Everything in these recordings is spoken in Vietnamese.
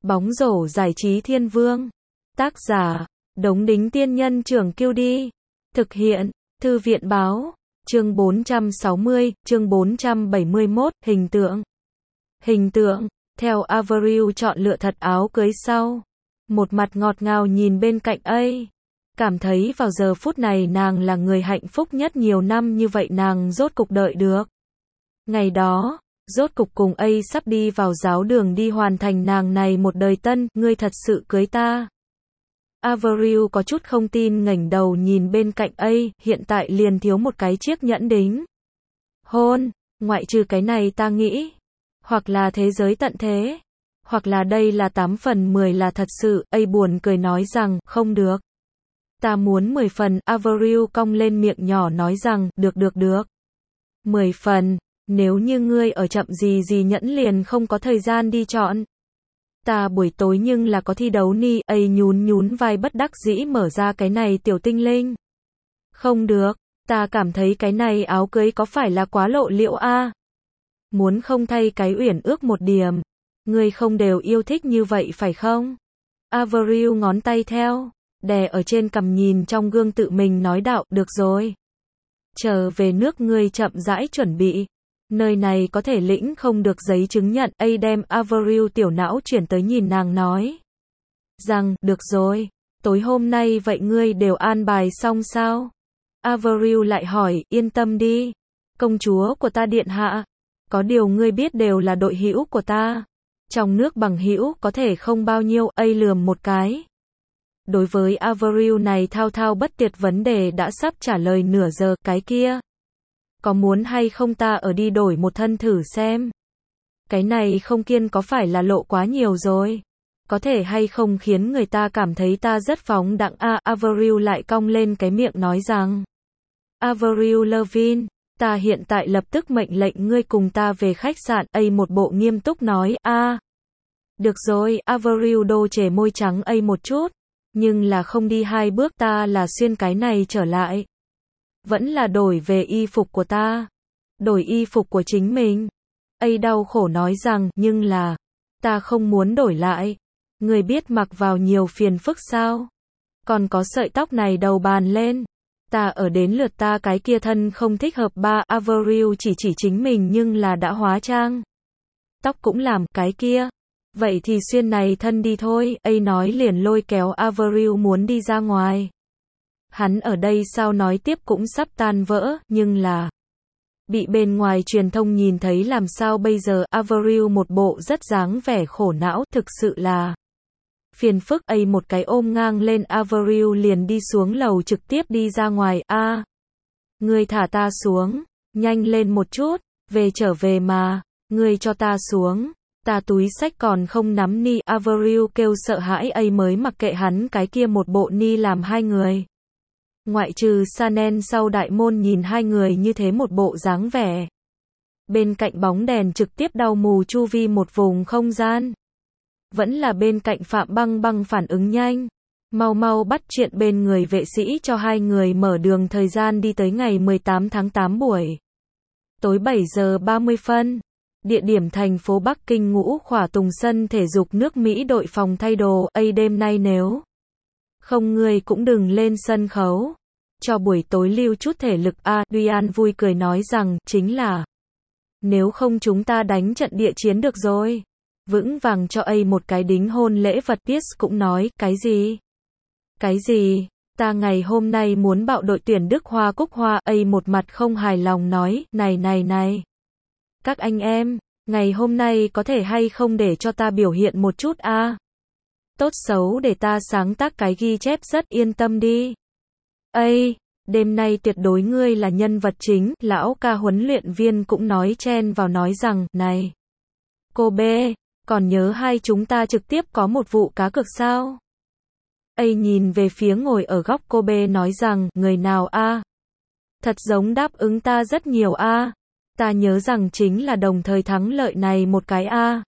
Bóng rổ giải trí thiên vương. Tác giả, Đống Đính Tiên Nhân Trưởng Kiêu Đi. Thực hiện, Thư viện Báo. Chương 460, chương 471, hình tượng. Hình tượng, theo Avril chọn lựa thật áo cưới sau. Một mặt ngọt ngào nhìn bên cạnh ấy. Cảm thấy vào giờ phút này nàng là người hạnh phúc nhất nhiều năm như vậy nàng rốt cục đợi được. Ngày đó, rốt cục cùng ấy sắp đi vào giáo đường đi hoàn thành nàng này một đời tân, ngươi thật sự cưới ta. Avril có chút không tin ngẩng đầu nhìn bên cạnh ấy, hiện tại liền thiếu một cái chiếc nhẫn đính hôn, ngoại trừ cái này ta nghĩ, hoặc là thế giới tận thế, hoặc là đây là 8 phần 10 là thật sự, ấy buồn cười nói rằng, không được. Ta muốn 10 phần, Avril cong lên miệng nhỏ nói rằng, được. 10 phần, nếu như ngươi ở chậm gì nhẫn liền không có thời gian đi chọn. Ta buổi tối nhưng là có thi đấu ni, ấy nhún vai bất đắc dĩ mở ra cái này tiểu tinh linh. Không được, ta cảm thấy cái này áo cưới có phải là quá lộ liễu a? Muốn không thay cái uyển ước một điểm. Ngươi không đều yêu thích như vậy phải không? Avril ngón tay theo, đè ở trên cằm nhìn trong gương tự mình nói đạo, được rồi. Trở về nước ngươi chậm rãi chuẩn bị. Nơi này có thể lĩnh không được giấy chứng nhận, ấy đem Avril tiểu não chuyển tới nhìn nàng nói. Rằng, được rồi, tối hôm nay vậy ngươi đều an bài xong sao? Avril lại hỏi, yên tâm đi. Công chúa của ta điện hạ. Có điều ngươi biết đều là đội hữu của ta. Trong nước bằng hữu có thể không bao nhiêu, ấy lườm một cái. Đối với Avril này thao bất tuyệt vấn đề đã sắp trả lời nửa giờ, cái kia. Có muốn hay không ta ở đi đổi một thân thử xem? Cái này không kiên có phải là lộ quá nhiều rồi? Có thể hay không khiến người ta cảm thấy ta rất phóng đẳng a? Avril lại cong lên cái miệng nói rằng. Avril Lavigne, ta hiện tại lập tức mệnh lệnh ngươi cùng ta về khách sạn, ấy một bộ nghiêm túc nói, a. Được rồi, Avril đô chề môi trắng ấy một chút, nhưng là không đi hai bước ta là xuyên cái này trở lại. Vẫn là đổi về y phục của ta. Đổi y phục của chính mình. Ấy đau khổ nói rằng, nhưng là, ta không muốn đổi lại. Người biết mặc vào nhiều phiền phức sao? Còn có sợi tóc này đầu bàn lên. Ta ở đến lượt ta cái kia thân không thích hợp ba. Avril chỉ chính mình nhưng là đã hóa trang. Tóc cũng làm, cái kia. Vậy thì xuyên này thân đi thôi. Ấy nói liền lôi kéo Avril muốn đi ra ngoài. Hắn ở đây sao nói tiếp cũng sắp tan vỡ, nhưng là bị bên ngoài truyền thông nhìn thấy làm sao bây giờ? Avril một bộ rất dáng vẻ khổ não, thực sự là phiền phức. Ấy một cái ôm ngang lên Avril liền đi xuống lầu trực tiếp đi ra ngoài. A, ngươi thả ta xuống, nhanh lên một chút, trở về mà, ngươi cho ta xuống, ta túi xách còn không nắm ni. Avril kêu sợ hãi, ấy mới mặc kệ hắn cái kia một bộ ni làm hai người. Ngoại trừ Chanel sau đại môn nhìn hai người như thế một bộ dáng vẻ. Bên cạnh bóng đèn trực tiếp đau mù chu vi một vùng không gian. Vẫn là bên cạnh Phạm Băng phản ứng nhanh. Mau bắt chuyện bên người vệ sĩ cho hai người mở đường. Thời gian đi tới ngày 18 tháng 8 buổi tối 7 giờ 30 phân. Địa điểm thành phố Bắc Kinh Ngũ Khỏa Tùng sân thể dục nước Mỹ đội phòng thay đồ. Ấy đêm nay nếu không ngươi cũng đừng lên sân khấu. Cho buổi tối lưu chút thể lực a. Duyan vui cười nói rằng, chính là. Nếu không chúng ta đánh trận địa chiến được rồi. Vững vàng cho ấy một cái đính hôn lễ vật. Pierce cũng nói, cái gì? Cái gì? Ta ngày hôm nay muốn bạo đội tuyển Đức Hoa Cúc Hoa. Ấy một mặt không hài lòng nói, này. Các anh em, ngày hôm nay có thể hay không để cho ta biểu hiện một chút a? Tốt xấu để ta sáng tác cái ghi chép rất yên tâm đi. Ây, đêm nay tuyệt đối ngươi là nhân vật chính. Lão ca huấn luyện viên cũng nói chen vào nói rằng, này. Cô B, còn nhớ hai chúng ta trực tiếp có một vụ cá cược sao? Ây nhìn về phía ngồi ở góc cô B nói rằng, người nào a? Thật giống đáp ứng ta rất nhiều a. Ta nhớ rằng chính là đồng thời thắng lợi này một cái a.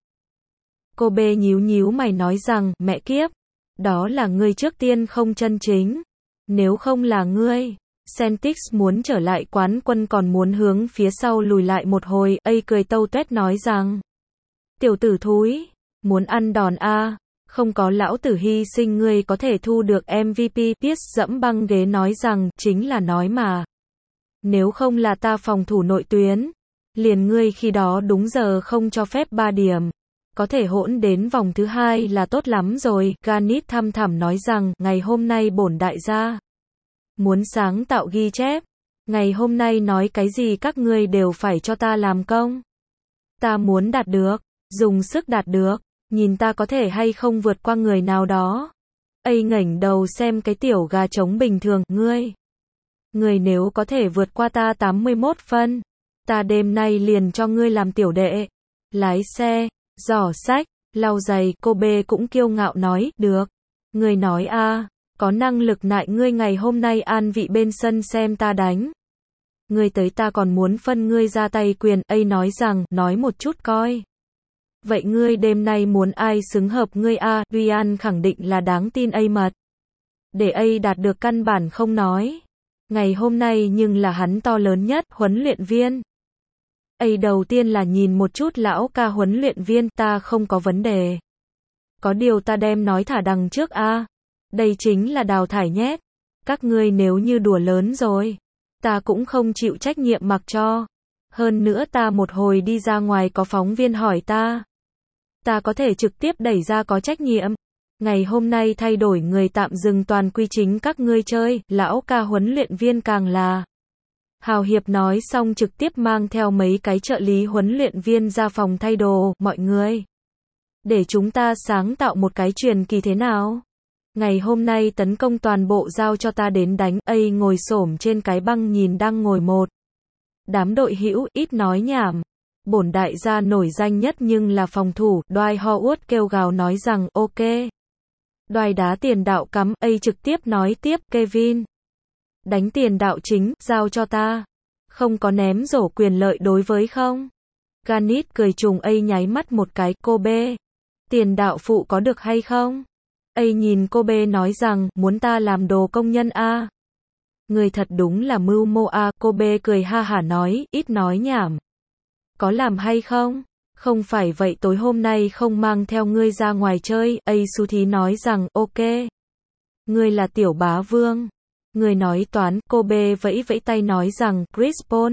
Cô B nhíu mày nói rằng, mẹ kiếp, đó là ngươi trước tiên không chân chính. Nếu không là ngươi, Celtics muốn trở lại quán quân còn muốn hướng phía sau lùi lại một hồi. Ấy cười tâu tuét nói rằng, tiểu tử thúi, muốn ăn đòn a. Không có lão tử hy sinh ngươi có thể thu được MVP. Pierce dẫm băng ghế nói rằng, chính là nói mà. Nếu không là ta phòng thủ nội tuyến, liền ngươi khi đó đúng giờ không cho phép 3 điểm. Có thể hỗn đến vòng thứ 2 là tốt lắm rồi. Garnett thăm thẳm nói rằng, ngày hôm nay bổn đại gia muốn sáng tạo ghi chép. Ngày hôm nay nói cái gì các ngươi đều phải cho ta làm công. Ta muốn đạt được, dùng sức đạt được, nhìn ta có thể hay không vượt qua người nào đó. Ây ngẩng đầu xem cái tiểu gà trống bình thường, ngươi nếu có thể vượt qua ta 81 phân, ta đêm nay liền cho ngươi làm tiểu đệ. Lái xe, giỏ sách, lau giày, cô B cũng kiêu ngạo nói, được. Ngươi nói a, có năng lực nại ngươi ngày hôm nay an vị bên sân xem ta đánh. Ngươi tới ta còn muốn phân ngươi ra tay quyền. Ây nói rằng, nói một chút coi. Vậy ngươi đêm nay muốn ai xứng hợp ngươi a? Ryan khẳng định là đáng tin A mật. Để A đạt được căn bản không nói. Ngày hôm nay nhưng là hắn to lớn nhất, huấn luyện viên. A đầu tiên là nhìn một chút lão ca huấn luyện viên, ta không có vấn đề. Có điều ta đem nói thả đằng trước a. Đây chính là đào thải nhét. Các ngươi nếu như đùa lớn rồi, ta cũng không chịu trách nhiệm mặc cho. Hơn nữa ta một hồi đi ra ngoài có phóng viên hỏi ta có thể trực tiếp đẩy ra có trách nhiệm. Ngày hôm nay thay đổi người tạm dừng toàn quy chính các ngươi chơi, lão ca huấn luyện viên càng là. Hào hiệp nói xong trực tiếp mang theo mấy cái trợ lý huấn luyện viên ra phòng thay đồ, mọi người. Để chúng ta sáng tạo một cái truyền kỳ thế nào? Ngày hôm nay tấn công toàn bộ giao cho ta đến đánh. A ngồi xổm trên cái băng nhìn đang ngồi một đám đội hữu, ít nói nhảm. Bổn đại gia nổi danh nhất nhưng là phòng thủ. Dwight Howard kêu gào nói rằng, ok. Dwight đá tiền đạo cắm. A trực tiếp nói tiếp, Kevin. Đánh tiền đạo chính, giao cho ta. Không có ném rổ quyền lợi đối với không? Garnett cười trùng. A nháy mắt một cái, cô B. Tiền đạo phụ có được hay không? A nhìn cô B nói rằng, muốn ta làm đồ công nhân a? Người thật đúng là mưu mô a. Cô B cười ha hả nói, ít nói nhảm. Có làm hay không? Không phải vậy tối hôm nay không mang theo ngươi ra ngoài chơi. A Su Thí nói rằng, ok. Ngươi là tiểu bá vương. Ngươi nói toán. Cô B vẫy vẫy tay nói rằng, Chris Paul.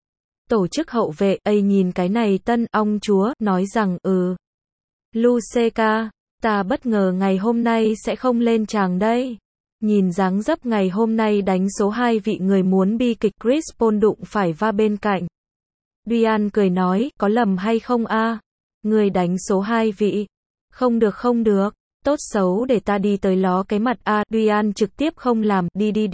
Tổ chức hậu vệ. A nhìn cái này tân ong chúa, nói rằng, Luceka, ta bất ngờ ngày hôm nay sẽ không lên tràng đây. Nhìn dáng dấp ngày hôm nay đánh số 2 vị người muốn bi kịch. Chris Paul đụng phải va bên cạnh. Ryan cười nói, có lầm hay không a? Người đánh số 2 vị. Không được không được, tốt xấu để ta đi tới ló cái mặt a. Ryan trực tiếp không làm, đi.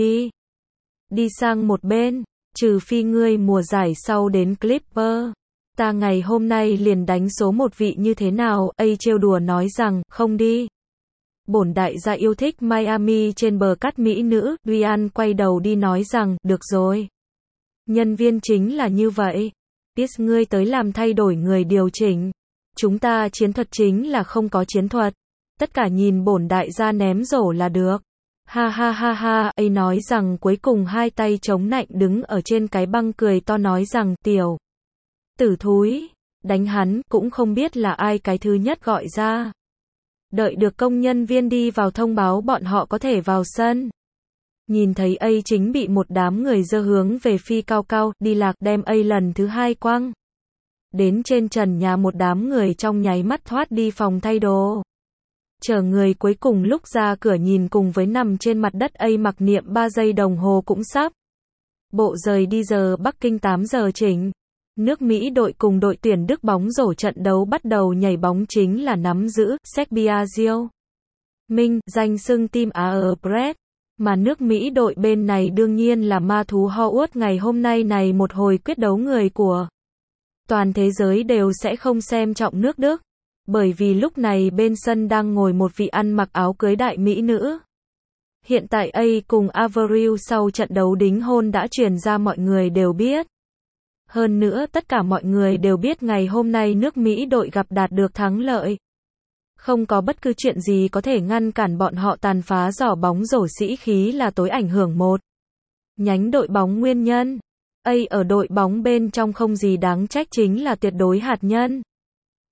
Đi sang một bên, trừ phi ngươi mùa giải sau đến Clipper. Ta ngày hôm nay liền đánh số 1 vị như thế nào? A trêu đùa nói rằng, không đi. Bổn đại gia yêu thích Miami trên bờ cát mỹ nữ. Ryan quay đầu đi nói rằng, được rồi. Nhân viên chính là như vậy. Pierce ngươi tới làm thay đổi người điều chỉnh. Chúng ta chiến thuật chính là không có chiến thuật. Tất cả nhìn bổn đại gia ném rổ là được. Ha ha ha ha. A nói rằng cuối cùng hai tay chống nạnh đứng ở trên cái băng cười to nói rằng, tiểu tử thúi, đánh hắn, cũng không biết là ai cái thứ nhất gọi ra. Đợi được công nhân viên đi vào thông báo bọn họ có thể vào sân. Nhìn thấy A chính bị một đám người dơ hướng về phi cao cao, đi lạc đem A lần thứ 2 quăng. Đến trên trần nhà một đám người trong nháy mắt thoát đi phòng thay đồ. Chờ người cuối cùng lúc ra cửa nhìn cùng với nằm trên mặt đất A mặc niệm 3 giây đồng hồ cũng sắp. Bộ rời đi giờ Bắc Kinh 8 giờ chỉnh. Nước Mỹ đội cùng đội tuyển Đức bóng rổ trận đấu bắt đầu nhảy bóng chính là nắm giữ, Serbia Diêu Minh, danh xưng team Á ở Brest. Mà nước Mỹ đội bên này đương nhiên là ma thú Howard. Ngày hôm nay này một hồi quyết đấu người của toàn thế giới đều sẽ không xem trọng nước Đức. Bởi vì lúc này bên sân đang ngồi một vị ăn mặc áo cưới đại mỹ nữ. Hiện tại A cùng Avril sau trận đấu đính hôn đã truyền ra mọi người đều biết. Hơn nữa tất cả mọi người đều biết ngày hôm nay nước Mỹ đội gặp đạt được thắng lợi. Không có bất cứ chuyện gì có thể ngăn cản bọn họ tàn phá giỏ bóng rổ sĩ khí là tối ảnh hưởng một nhánh đội bóng nguyên nhân. A ở đội bóng bên trong không gì đáng trách chính là tuyệt đối hạt nhân.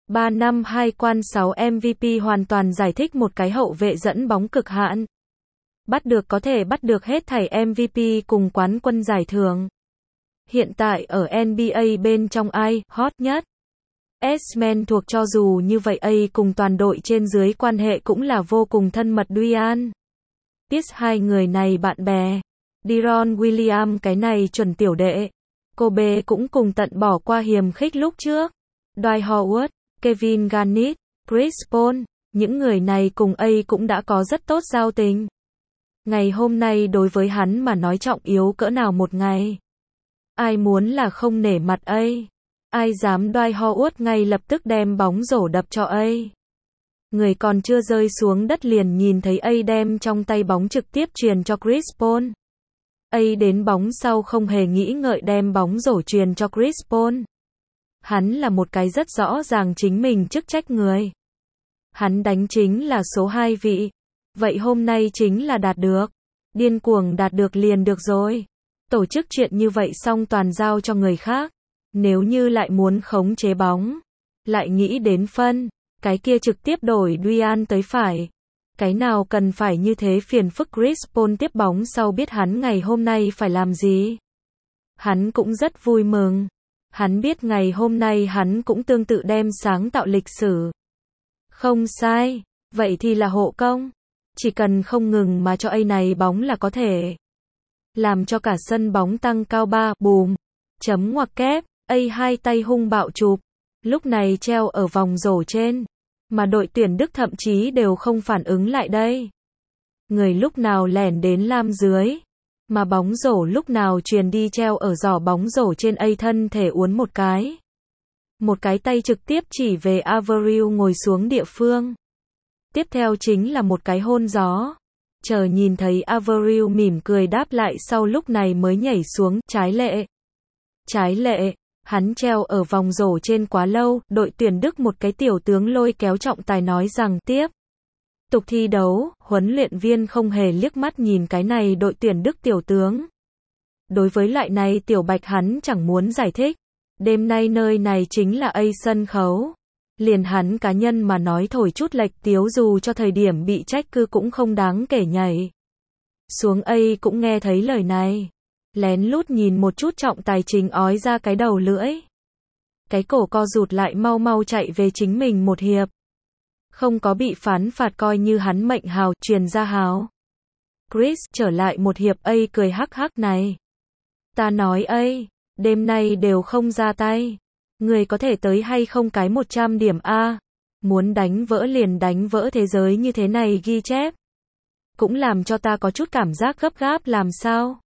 3 năm 2 quan 6 MVP hoàn toàn giải thích một cái hậu vệ dẫn bóng cực hạn. Có thể bắt được hết thảy MVP cùng quán quân giải thưởng. Hiện tại ở NBA bên trong ai hot nhất? S-Man thuộc cho dù như vậy A cùng toàn đội trên dưới quan hệ cũng là vô cùng thân mật Dwayne. Biết hai người này bạn bè. Deron Williams cái này chuẩn tiểu đệ. Kobe cũng cùng tận bỏ qua hiềm khích lúc trước. Dwight Howard, Kevin Garnett, Chris Paul, những người này cùng A cũng đã có rất tốt giao tình. Ngày hôm nay đối với hắn mà nói trọng yếu cỡ nào một ngày. Ai muốn là không nể mặt A. Ai dám Dwight Howard ngay lập tức đem bóng rổ đập cho A. Người còn chưa rơi xuống đất liền nhìn thấy A đem trong tay bóng trực tiếp truyền cho Chris Paul. A đến bóng sau không hề nghĩ ngợi đem bóng rổ truyền cho Chris Paul. Hắn là một cái rất rõ ràng chính mình chức trách người. Hắn đánh chính là số 2 vị. Vậy hôm nay chính là đạt được. Điên cuồng đạt được liền được rồi. Tổ chức chuyện như vậy xong toàn giao cho người khác. Nếu như lại muốn khống chế bóng, lại nghĩ đến phân, cái kia trực tiếp đổi Dwayne tới phải. Cái nào cần phải như thế phiền phức Chris Paul tiếp bóng sau biết hắn ngày hôm nay phải làm gì. Hắn cũng rất vui mừng. Hắn biết ngày hôm nay hắn cũng tương tự đem sáng tạo lịch sử. Không sai, vậy thì là hộ công. Chỉ cần không ngừng mà cho A này bóng là có thể. Làm cho cả sân bóng tăng cao 3, bùm, chấm ngoặc kép. A hai tay hung bạo chụp, lúc này treo ở vòng rổ trên, mà đội tuyển Đức thậm chí đều không phản ứng lại đây. Người lúc nào lẻn đến lam dưới, mà bóng rổ lúc nào truyền đi treo ở giỏ bóng rổ trên. A thân thể uốn một cái tay trực tiếp chỉ về Avril ngồi xuống địa phương. Tiếp theo chính là một cái hôn gió. Chờ nhìn thấy Avril mỉm cười đáp lại sau lúc này mới nhảy xuống. Trái lệ. Hắn treo ở vòng rổ trên quá lâu, đội tuyển Đức một cái tiểu tướng lôi kéo trọng tài nói rằng tiếp tục thi đấu, huấn luyện viên không hề liếc mắt nhìn cái này đội tuyển Đức tiểu tướng. Đối với loại này tiểu bạch hắn chẳng muốn giải thích. Đêm nay nơi này chính là A sân khấu. Liền hắn cá nhân mà nói thổi chút lệch tiếu dù cho thời điểm bị trách cứ cũng không đáng kể nhảy xuống. A cũng nghe thấy lời này. Lén lút nhìn một chút trọng tài chính ói ra cái đầu lưỡi. Cái cổ co rụt lại mau mau chạy về chính mình một hiệp. Không có bị phán phạt coi như hắn mệnh hào, truyền ra hào. Chris trở lại một hiệp. A cười hắc hắc này. Ta nói A, đêm nay đều không ra tay. Người có thể tới hay không cái 100 điểm A. Muốn đánh vỡ liền đánh vỡ thế giới như thế này ghi chép. Cũng làm cho ta có chút cảm giác gấp gáp làm sao.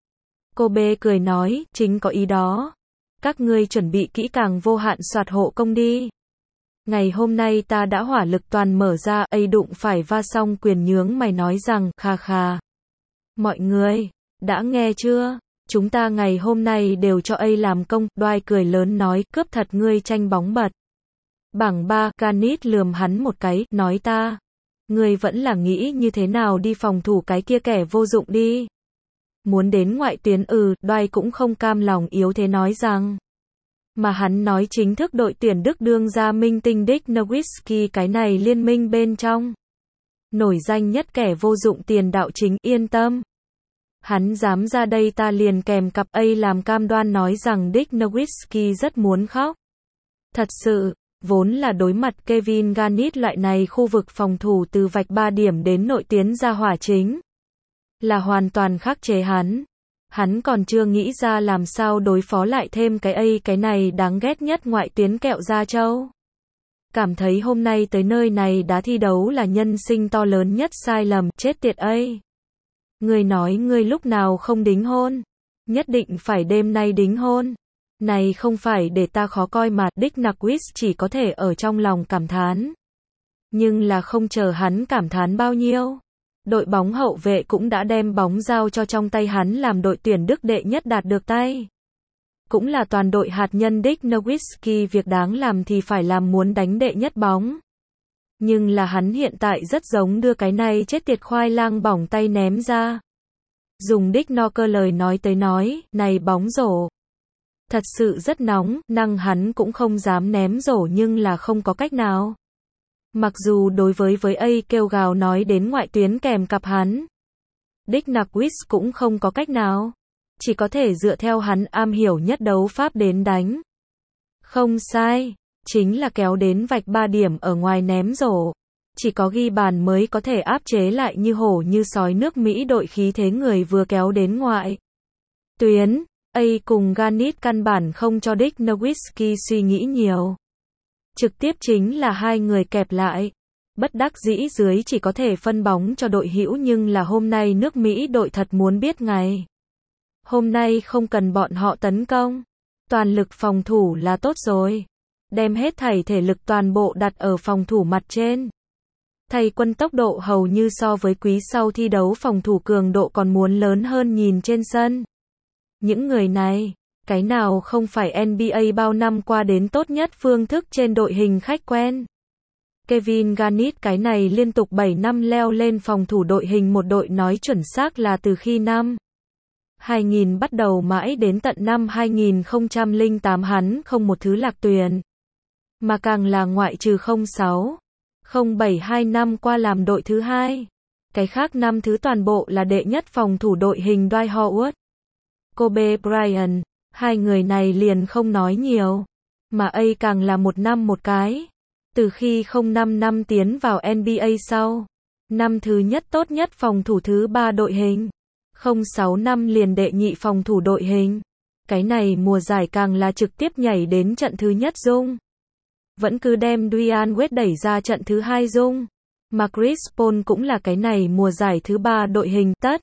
Kobe cười nói, chính có ý đó. Các ngươi chuẩn bị kỹ càng vô hạn soạt hộ công đi. Ngày hôm nay ta đã hỏa lực toàn mở ra. A đụng phải va xong quyền nhướng mày nói rằng, khà khà. Mọi người, đã nghe chưa? Chúng ta ngày hôm nay đều cho A làm công. Dwight cười lớn nói, cướp thật ngươi tranh bóng bật. Bảng 3, Garnett lườm hắn một cái, nói ta. Ngươi vẫn là nghĩ như thế nào đi phòng thủ cái kia kẻ vô dụng đi. Muốn đến ngoại tuyến Dwight cũng không cam lòng yếu thế nói rằng. Mà hắn nói chính thức đội tuyển Đức đương ra minh tinh Dirk Nowitzki cái này liên minh bên trong. Nổi danh nhất kẻ vô dụng tiền đạo chính, yên tâm. Hắn dám ra đây ta liền kèm cặp A làm cam đoan nói rằng Dirk Nowitzki rất muốn khóc. Thật sự, vốn là đối mặt Kevin Garnett loại này khu vực phòng thủ từ vạch 3 điểm đến nội tuyến ra hỏa chính. Là hoàn toàn khắc chế hắn. Hắn còn chưa nghĩ ra làm sao đối phó lại thêm cái A cái này đáng ghét nhất ngoại tuyến kẹo da trâu. Cảm thấy hôm nay tới nơi này đá thi đấu là nhân sinh to lớn nhất sai lầm, chết tiệt A. Ngươi nói ngươi lúc nào không đính hôn. Nhất định phải đêm nay đính hôn. Này không phải để ta khó coi mà. Dick Nowitzki chỉ có thể ở trong lòng cảm thán. Nhưng là không chờ hắn cảm thán bao nhiêu. Đội bóng hậu vệ cũng đã đem bóng giao cho trong tay hắn làm đội tuyển Đức đệ nhất đạt được tay. Cũng là toàn đội hạt nhân Dirk Nowitzki việc đáng làm thì phải làm muốn đánh đệ nhất bóng. Nhưng là hắn hiện tại rất giống đưa cái này chết tiệt khoai lang bỏng tay ném ra. Dùng Dick Nowitzki lời nói tới nói, này bóng rổ. Thật sự rất nóng, năng hắn cũng không dám ném rổ nhưng là không có cách nào. Mặc dù đối với A kêu gào nói đến ngoại tuyến kèm cặp hắn. Dick Nawis cũng không có cách nào. Chỉ có thể dựa theo hắn am hiểu nhất đấu pháp đến đánh. Không sai, chính là kéo đến vạch 3 điểm ở ngoài ném rổ. Chỉ có ghi bàn mới có thể áp chế lại như hổ như sói nước Mỹ đội khí thế người vừa kéo đến ngoại tuyến. A cùng Garnett căn bản không cho Dick Nowitzki suy nghĩ nhiều. Trực tiếp chính là hai người kẹp lại. Bất đắc dĩ dưới chỉ có thể phân bóng cho đội hữu nhưng là hôm nay nước Mỹ đội thật muốn biết ngày. Hôm nay không cần bọn họ tấn công. Toàn lực phòng thủ là tốt rồi. Đem hết thảy thể lực toàn bộ đặt ở phòng thủ mặt trên. Thầy quân tốc độ hầu như so với quý sau thi đấu phòng thủ cường độ còn muốn lớn hơn nhìn trên sân. Những người này, cái nào không phải NBA bao năm qua đến tốt nhất phương thức trên đội hình khách quen. Kevin Garnett cái này liên tục 7 năm leo lên phòng thủ đội hình một đội nói chuẩn xác là từ khi năm 2000 bắt đầu mãi đến tận năm 2008 hắn không một thứ lạc tuyển. Mà càng là ngoại trừ 06, 07 2 năm qua làm đội thứ hai. Cái khác năm thứ toàn bộ là đệ nhất phòng thủ đội hình Dwight Howard, Kobe Bryant, hai người này liền không nói nhiều. Mà A càng là một năm một cái. Từ khi 05 năm tiến vào NBA sau, năm thứ nhất tốt nhất phòng thủ thứ 3 đội hình, 06 năm liền đệ nhị phòng thủ đội hình. Cái này mùa giải càng là trực tiếp nhảy đến trận thứ nhất dung. Vẫn cứ đem Dwyane Wade đẩy ra trận thứ hai dung. Mà Chris Paul cũng là cái này mùa giải thứ 3 đội hình tất.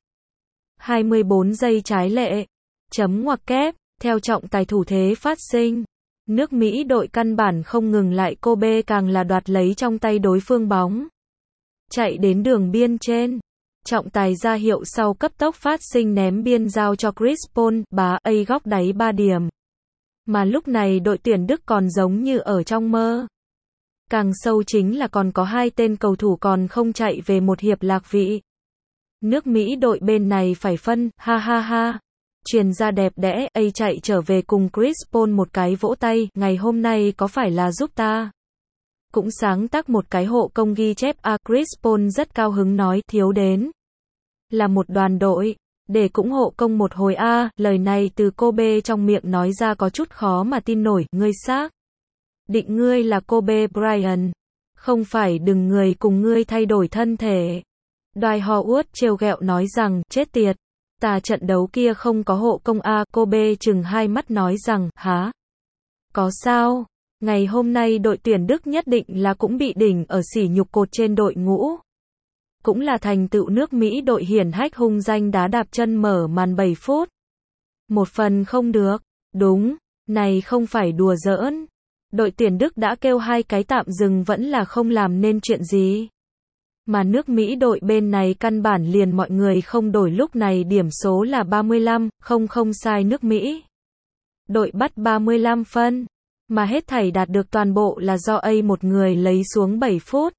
24 giây trái lệ. Chấm ngoặc kép, theo trọng tài thủ thế phát sinh. Nước Mỹ đội căn bản không ngừng lại Kobe càng là đoạt lấy trong tay đối phương bóng. Chạy đến đường biên trên. Trọng tài ra hiệu sau cấp tốc phát sinh ném biên giao cho Chris Paul, bá A góc đáy 3 điểm. Mà lúc này đội tuyển Đức còn giống như ở trong mơ. Càng sâu chính là còn có hai tên cầu thủ còn không chạy về một hiệp lạc vị. Nước Mỹ đội bên này phải phân, ha ha ha. Truyền ra đẹp đẽ, A chạy trở về cùng Chris Paul một cái vỗ tay, ngày hôm nay có phải là giúp ta? Cũng sáng tác một cái hộ công ghi chép Chris Paul rất cao hứng nói, thiếu đến. Là một đoàn đội, để cũng hộ công một hồi lời này từ Kobe trong miệng nói ra có chút khó mà tin nổi, ngươi xác định ngươi là Kobe Bryant. Không phải đừng người cùng ngươi thay đổi thân thể. Dwight Howard trêu ghẹo nói rằng, chết tiệt. Ta trận đấu kia không có hộ công Kobe chừng hai mắt nói rằng, hả? Có sao? Ngày hôm nay đội tuyển Đức nhất định là cũng bị đỉnh ở sỉ nhục cột trên đội ngũ. Cũng là thành tựu nước Mỹ đội hiển hách hung danh đá đạp chân mở màn 7 phút. Một phần không được. Đúng, này không phải đùa giỡn. Đội tuyển Đức đã kêu hai cái tạm dừng vẫn là không làm nên chuyện gì. Mà nước Mỹ đội bên này căn bản liền mọi người không đổi lúc này điểm số là 35, không sai nước Mỹ. Đội bắt 35 phân. Mà hết thảy đạt được toàn bộ là do A một người lấy xuống 7 phút.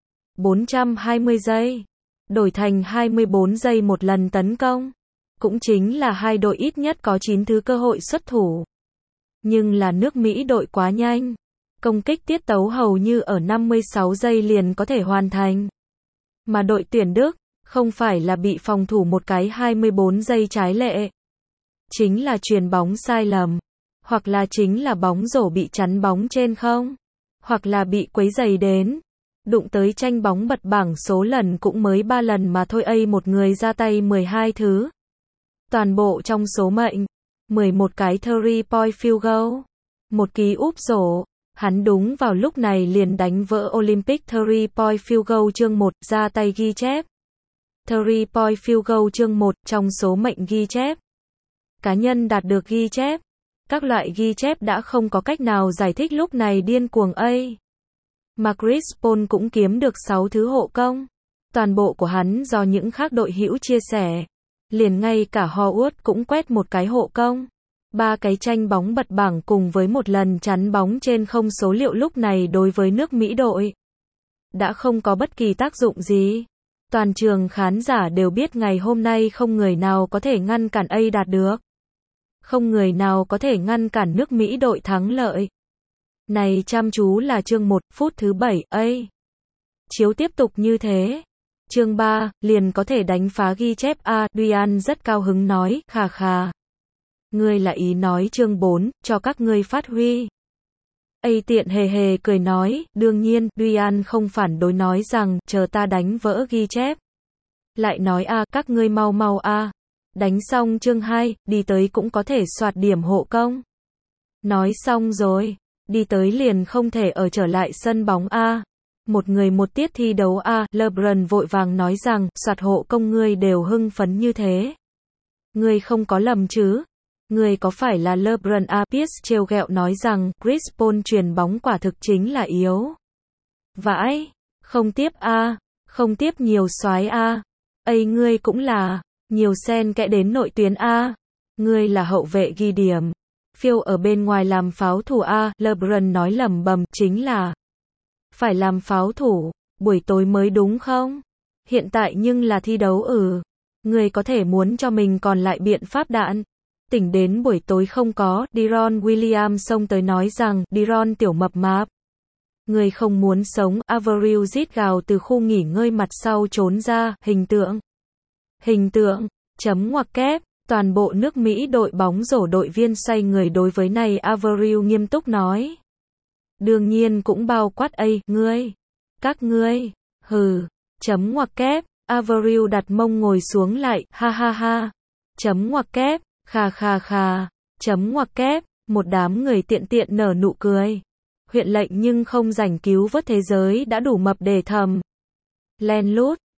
420 giây. Đổi thành 24 giây một lần tấn công. Cũng chính là hai đội ít nhất có 9 thứ cơ hội xuất thủ. Nhưng là nước Mỹ đội quá nhanh. Công kích tiết tấu hầu như ở 56 giây liền có thể hoàn thành. Mà đội tuyển Đức, không phải là bị phòng thủ một cái 24 giây trái lệ. Chính là chuyền bóng sai lầm. Hoặc là chính là bóng rổ bị chắn bóng trên không. Hoặc là bị quấy giày đến. Đụng tới tranh bóng bật bảng số lần cũng mới 3 lần mà thôi. A một người ra tay 12 thứ. Toàn bộ trong số mệnh. 11 cái 3-point field goal. Một ký úp rổ. Hắn đúng vào lúc này liền đánh vỡ Olympic 3-point field goal chương 1, ra tay ghi chép. 3-point field goal chương 1 trong số mệnh ghi chép. Cá nhân đạt được ghi chép. Các loại ghi chép đã không có cách nào giải thích lúc này điên cuồng A. Mà Chris Paul cũng kiếm được 6 thứ hộ công. Toàn bộ của hắn do những khác đội hữu chia sẻ. Liền ngay cả Howard cũng quét một cái hộ công. 3 cái tranh bóng bật bảng cùng với một lần chắn bóng trên không số liệu lúc này đối với nước Mỹ đội. Đã không có bất kỳ tác dụng gì. Toàn trường khán giả đều biết ngày hôm nay không người nào có thể ngăn cản A đạt được. Không người nào có thể ngăn cản nước Mỹ đội thắng lợi. Này chăm chú là chương 1, phút thứ 7, chiếu tiếp tục như thế. Chương 3, liền có thể đánh phá ghi chép A, Duyan rất cao hứng nói, khà khà. Ngươi là ý nói chương 4, cho các ngươi phát huy. Tiện hề hề cười nói, đương nhiên, Duyan không phản đối nói rằng, chờ ta đánh vỡ ghi chép. Lại nói các ngươi mau mau đánh xong chương 2, đi tới cũng có thể soạt điểm hộ công. Nói xong rồi, đi tới liền không thể ở trở lại sân bóng một người một tiết thi đấu LeBron vội vàng nói rằng, soạt hộ công ngươi đều hưng phấn như thế. Ngươi không có lầm chứ? Ngươi có phải là LeBron Pierce trêu ghẹo nói rằng, Chris Paul chuyền bóng quả thực chính là yếu. Vãi, không tiếp không tiếp nhiều soái ngươi cũng là, nhiều sen kẽ đến nội tuyến ngươi là hậu vệ ghi điểm. Phiêu ở bên ngoài làm pháo thủ LeBron nói lẩm bẩm, chính là phải làm pháo thủ, buổi tối mới đúng không? Hiện tại nhưng là thi đấu Ngươi có thể muốn cho mình còn lại biện pháp đạn. Tỉnh đến buổi tối không có, Deron Williams xông tới nói rằng, Deron tiểu mập mạp. Ngươi không muốn sống, Avril rít gào từ khu nghỉ ngơi mặt sau trốn ra, hình tượng, chấm ngoặc kép, toàn bộ nước Mỹ đội bóng rổ đội viên xoay người đối với này Avril nghiêm túc nói. Đương nhiên cũng bao quát các ngươi, chấm ngoặc kép, Avril đặt mông ngồi xuống lại, ha ha ha, chấm ngoặc kép, khà khà khà, chấm ngoặc kép, một đám người tiện tiện nở nụ cười. Huyện lệnh nhưng không rảnh cứu vớt thế giới đã đủ mập để thầm. Len lút,